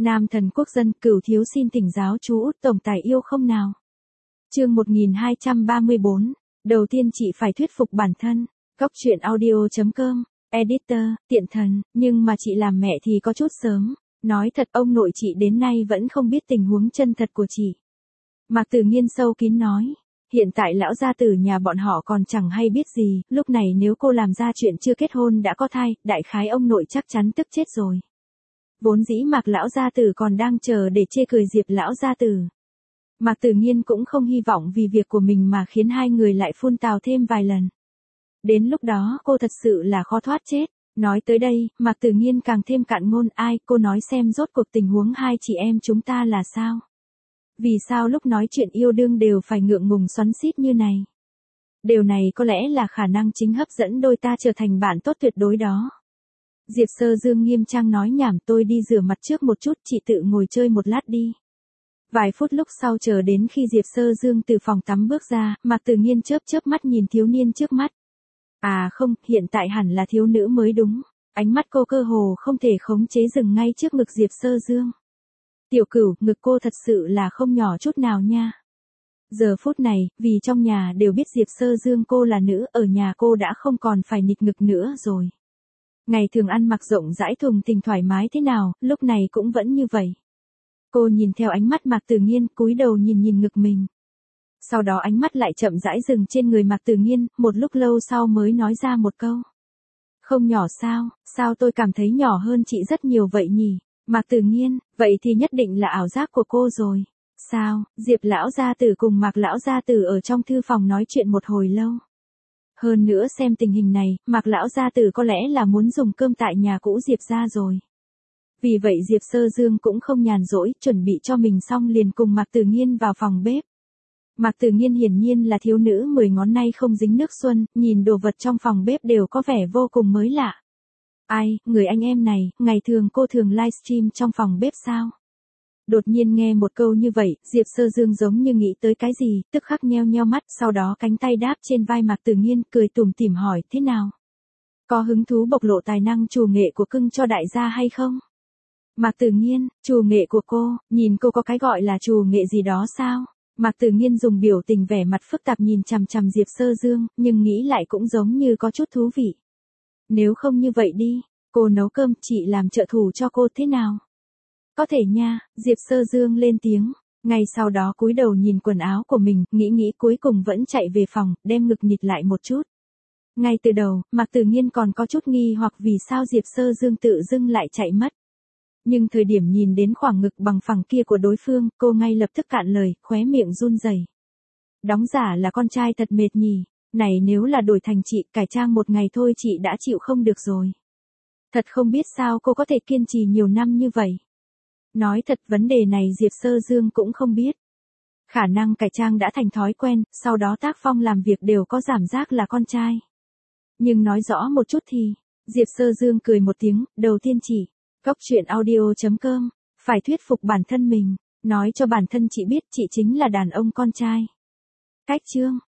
Nam thần quốc dân, Cửu thiếu xin thỉnh giáo chú Út tổng tài yêu không nào. Chương 1234, đầu tiên chị phải thuyết phục bản thân. Góc truyện audio.com, editor, tiện thần, nhưng mà chị làm mẹ thì có chút sớm. Nói thật ông nội chị đến nay vẫn không biết tình huống chân thật của chị. Mạc Tử Nghiên sâu kín nói. Hiện tại lão gia tử nhà bọn họ còn chẳng hay biết gì, lúc này nếu cô làm ra chuyện chưa kết hôn đã có thai, đại khái ông nội chắc chắn tức chết rồi. Vốn dĩ Mạc lão gia tử còn đang chờ để chê cười Diệp lão gia tử. Mạc Tử Nghiên cũng không hy vọng vì việc của mình mà khiến hai người lại phun tào thêm vài lần. Đến lúc đó cô thật sự là khó thoát chết. Nói tới đây, Mạc Tử Nghiên càng thêm cạn ngôn. Ai, cô nói xem rốt cuộc tình huống hai chị em chúng ta là sao? Vì sao lúc nói chuyện yêu đương đều phải ngượng ngùng xoắn xít như này? Điều này có lẽ là khả năng chính hấp dẫn đôi ta trở thành bạn tốt tuyệt đối đó. Diệp Sơ Dương nghiêm trang nói nhảm, tôi đi rửa mặt trước một chút, chị tự ngồi chơi một lát đi. Vài phút lúc sau chờ đến khi Diệp Sơ Dương từ phòng tắm bước ra, Mạc Tử Nghiên chớp chớp mắt nhìn thiếu niên trước mắt. À không, hiện tại hẳn là thiếu nữ mới đúng. Ánh mắt cô cơ hồ không thể khống chế dừng ngay trước ngực Diệp Sơ Dương. Tiểu Cửu, ngực cô thật sự là không nhỏ chút nào nha. Giờ phút này, vì trong nhà đều biết Diệp Sơ Dương cô là nữ, ở nhà cô đã không còn phải nịt ngực nữa rồi. Ngày thường ăn mặc rộng rãi thùng thình thoải mái thế nào, lúc này cũng vẫn như vậy. Cô nhìn theo ánh mắt Mạc Tử Nghiên, cúi đầu nhìn ngực mình. Sau đó ánh mắt lại chậm rãi dừng trên người Mạc Tử Nghiên, một lúc lâu sau mới nói ra một câu. Không nhỏ sao, sao tôi cảm thấy nhỏ hơn chị rất nhiều vậy nhỉ? Mạc Tử Nghiên, vậy thì nhất định là ảo giác của cô rồi. Sao, Diệp lão gia tử cùng Mạc lão gia tử ở trong thư phòng nói chuyện một hồi lâu. Hơn nữa xem tình hình này, Mạc lão gia tử có lẽ là muốn dùng cơm tại nhà cũ Diệp gia rồi. Vì vậy Diệp Sơ Dương cũng không nhàn rỗi, chuẩn bị cho mình xong liền cùng Mạc Tử Nghiên vào phòng bếp. Mạc Tử Nghiên hiển nhiên là thiếu nữ 10 ngón nay không dính nước xuân, nhìn đồ vật trong phòng bếp đều có vẻ vô cùng mới lạ. Ai, người anh em này, ngày thường cô thường livestream trong phòng bếp sao? Đột nhiên nghe một câu như vậy, Diệp Sơ Dương giống như nghĩ tới cái gì, tức khắc nheo nheo mắt, sau đó cánh tay đáp trên vai Mạc Tử Nghiên, cười tủm tỉm hỏi, thế nào? Có hứng thú bộc lộ tài năng trù nghệ của cưng cho đại gia hay không? Mạc Tử Nghiên, trù nghệ của cô, nhìn cô có cái gọi là trù nghệ gì đó sao? Mạc Tử Nghiên dùng biểu tình vẻ mặt phức tạp nhìn chằm chằm Diệp Sơ Dương, nhưng nghĩ lại cũng giống như có chút thú vị. Nếu không như vậy đi, cô nấu cơm, chị làm trợ thủ cho cô thế nào? Có thể nha, Diệp Sơ Dương lên tiếng, ngay sau đó cúi đầu nhìn quần áo của mình, nghĩ cuối cùng vẫn chạy về phòng, đem ngực nhịt lại một chút. Ngay từ đầu, Mạc Tử Nghiên còn có chút nghi hoặc vì sao Diệp Sơ Dương tự dưng lại chạy mất. Nhưng thời điểm nhìn đến khoảng ngực bằng phẳng kia của đối phương, cô ngay lập tức cạn lời, khóe miệng run rẩy. Đóng giả là con trai thật mệt nhỉ, này nếu là đổi thành chị, cải trang một ngày thôi chị đã chịu không được rồi. Thật không biết sao cô có thể kiên trì nhiều năm như vậy. Nói thật vấn đề này Diệp Sơ Dương cũng không biết. Khả năng cải trang đã thành thói quen, sau đó tác phong làm việc đều có cảm giác là con trai. Nhưng nói rõ một chút thì, Diệp Sơ Dương cười một tiếng, đầu tiên chỉ. Góc truyện audio.com, phải thuyết phục bản thân mình, nói cho bản thân chị biết chị chính là đàn ông con trai. Cách chương